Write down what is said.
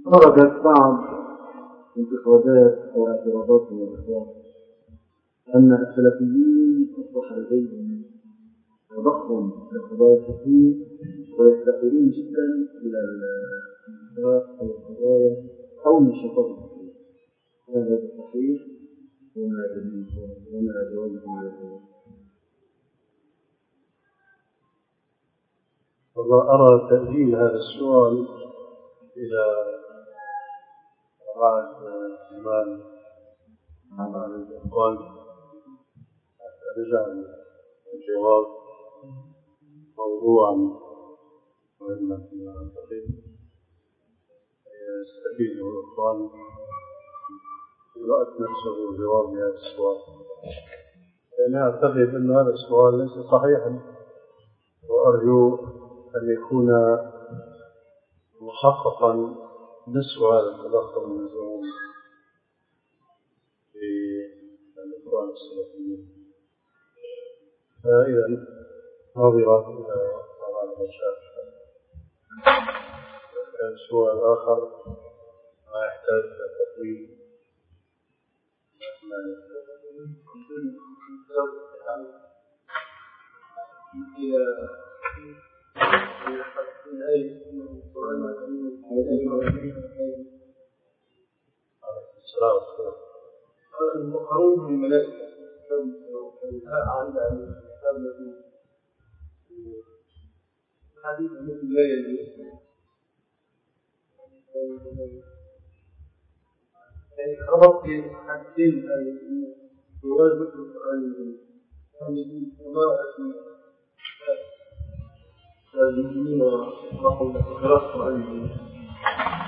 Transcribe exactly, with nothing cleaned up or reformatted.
خرجت بعض انتقادات أو اعتراضات من الإخوان أن السلفيين أصبح لديهم تضخم في القضايا الفقهية ويفتقرون جدا إلى الإنفاق أو القضايا أو النشاطات الفقهية. هذا صحيح وما وما جوابكم على ذلك؟ والله أرى تأجيل هذا السؤال إلى بعد زمان مع الإخوان حتى نجعل الجواب موضوعا مهما فيما أعتقد يستفيده الإخوان قراءة نفسه الجواب لهذا السؤال، لأن أعتقد أن هذا السؤال ليس صحيحا، وأرجو أن يكون محققا نصف هذا التضخم المزعوم في الإخوان السلفيين. فإذا نظرا إلى طبعا المشاكل السؤال الآخر ما يحتاج إلى تطويل المقرون بالملائكة عند حديث مثل لا يلبس يعني ربط في حديثين جواز ذكر القرآن وما المسلمين وقراءة القرآن